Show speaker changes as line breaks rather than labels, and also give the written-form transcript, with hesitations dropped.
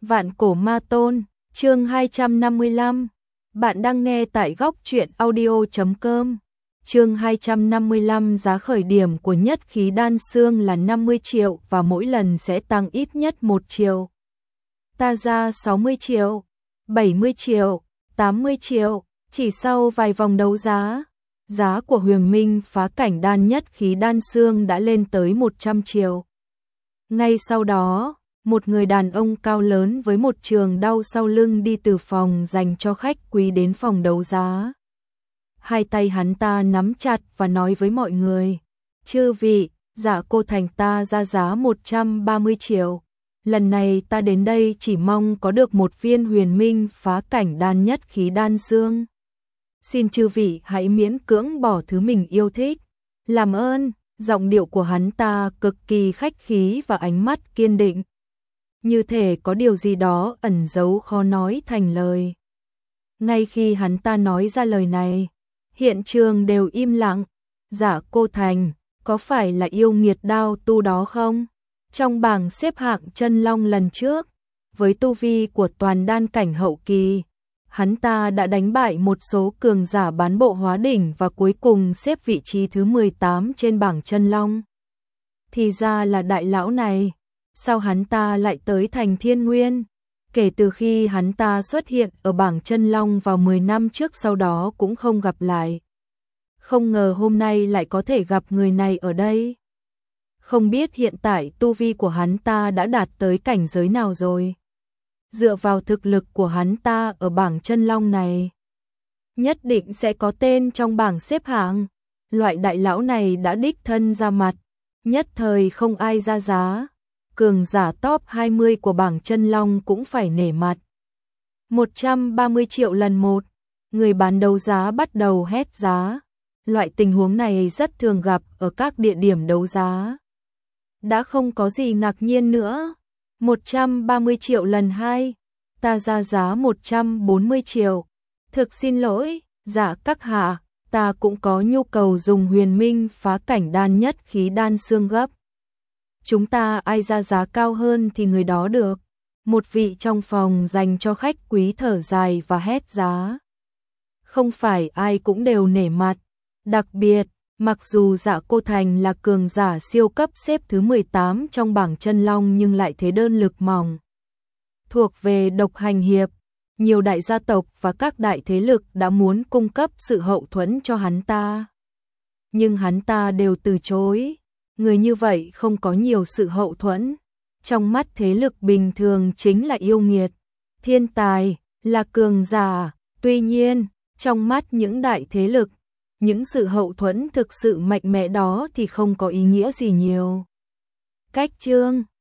Vạn cổ ma tôn, chương 255. Bạn đang nghe tại góc truyện audio.com. Chương 255, giá khởi điểm của nhất khí đan xương là 50 triệu và mỗi lần sẽ tăng ít nhất 1 triệu. Ta ra 60 triệu, 70 triệu, 80 triệu, chỉ sau vài vòng đấu giá, giá của Huyền Minh phá cảnh đan nhất khí đan xương đã lên tới 100 triệu. Ngay sau đó, một người đàn ông cao lớn với một trường đao sau lưng đi từ phòng dành cho khách quý đến phòng đấu giá. Hai tay hắn ta nắm chặt và nói với mọi người: "Chư vị, Dạ Cô Thành ta ra giá 130 triệu. Lần này ta đến đây chỉ mong có được một viên Huyền Minh phá cảnh đan nhất khí đan xương. Xin chư vị hãy miễn cưỡng bỏ thứ mình yêu thích. Làm ơn." Giọng điệu của hắn ta cực kỳ khách khí và ánh mắt kiên định, như thể có điều gì đó ẩn giấu khó nói thành lời. Ngay khi hắn ta nói ra lời này, hiện trường đều im lặng. Dạ Cô Thành, có phải là yêu nghiệt đao tu đó không? Trong bảng xếp hạng chân long lần trước, với tu vi của toàn đan cảnh hậu kỳ, hắn ta đã đánh bại một số cường giả bán bộ hóa đỉnh và cuối cùng xếp vị trí thứ 18 trên bảng chân long. Thì ra là đại lão này. Sao hắn ta lại tới thành Thiên Nguyên? Kể từ khi hắn ta xuất hiện ở bảng chân long vào 10 năm trước, sau đó cũng không gặp lại. Không ngờ hôm nay lại có thể gặp người này ở đây. Không biết hiện tại tu vi của hắn ta đã đạt tới cảnh giới nào rồi. Dựa vào thực lực của hắn ta ở bảng chân long này, nhất định sẽ có tên trong bảng xếp hạng. Loại đại lão này đã đích thân ra mặt, nhất thời không ai ra giá. Cường giả top 20 của bảng chân long cũng phải nể mặt. 130 triệu lần một, người bán đấu giá bắt đầu hét giá. Loại tình huống này rất thường gặp ở các địa điểm đấu giá. Đã không có gì ngạc nhiên nữa. 130 triệu lần 2, ta ra giá 140 triệu. Thực xin lỗi, dạ các hạ, ta cũng có nhu cầu dùng Huyền Minh phá cảnh đan nhất khí đan xương gấp. Chúng ta ai ra giá cao hơn thì người đó được. Một vị trong phòng dành cho khách quý thở dài và hét giá. Không phải ai cũng đều nể mặt. Đặc biệt, mặc dù Dạ Cô Thành là cường giả siêu cấp xếp thứ 18 trong bảng chân long nhưng lại thế đơn lực mỏng. Thuộc về độc hành hiệp, nhiều đại gia tộc và các đại thế lực đã muốn cung cấp sự hậu thuẫn cho hắn ta. Nhưng hắn ta đều từ chối. Người như vậy không có nhiều sự hậu thuẫn. Trong mắt thế lực bình thường chính là yêu nghiệt, thiên tài, là cường giả. Tuy nhiên, trong mắt những đại thế lực, những sự hậu thuẫn thực sự mạnh mẽ đó thì không có ý nghĩa gì nhiều. Cách chương